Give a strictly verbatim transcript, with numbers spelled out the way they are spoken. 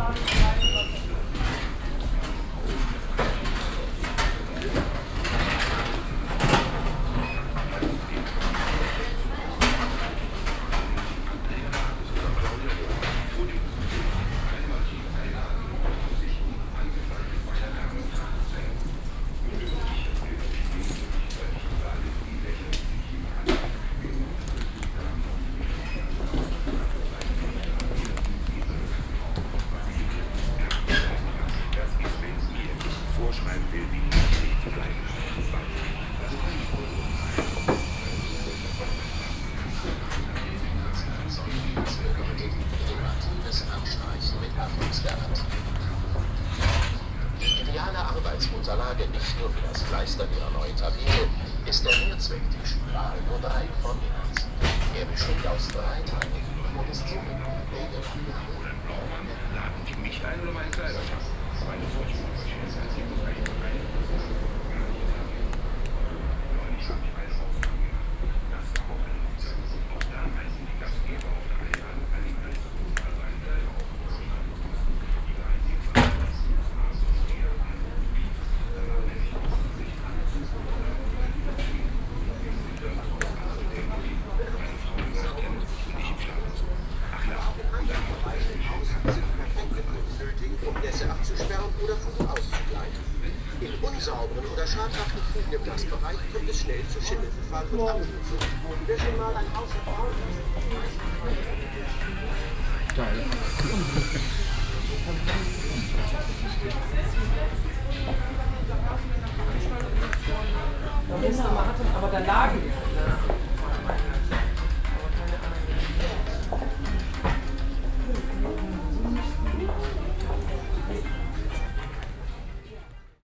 Die ideale Arbeitsunterlage nicht nur für das Kleistern ihrer neuen Tabine ist der Mehrzwecktisch Valvo drei von Inns. Er besteht aus drei Teilen und ist somit Laden die mich ein oder meinen Kleiderschrank? Meine Vorstellung verschiedene Zeit, ich muss eigentlich noch eine neulich habe ich eine Aufnahme gemacht. Das war auch eine Hochzeit. Auch da heißen die Gastgeber auf der Einladung an die alles so gut als ein Teil aufgenommen. Die einzige Veranlassung des Masters eher an. Da war nämlich offensichtlich alles so gut. Meine Frau sagt, er muss sich nicht im Schlafen. Ach ja, und dann noch ein Haus hat sie nötig, um Nässe abzusperren oder Fugen auszugleichen. In unsauberen oder schadhaften Fugen im Glasbereich kommt es schnell zu Schimmelbefall und Abnutzung. Wer schon mal ein Haus erbaut hat, Geil.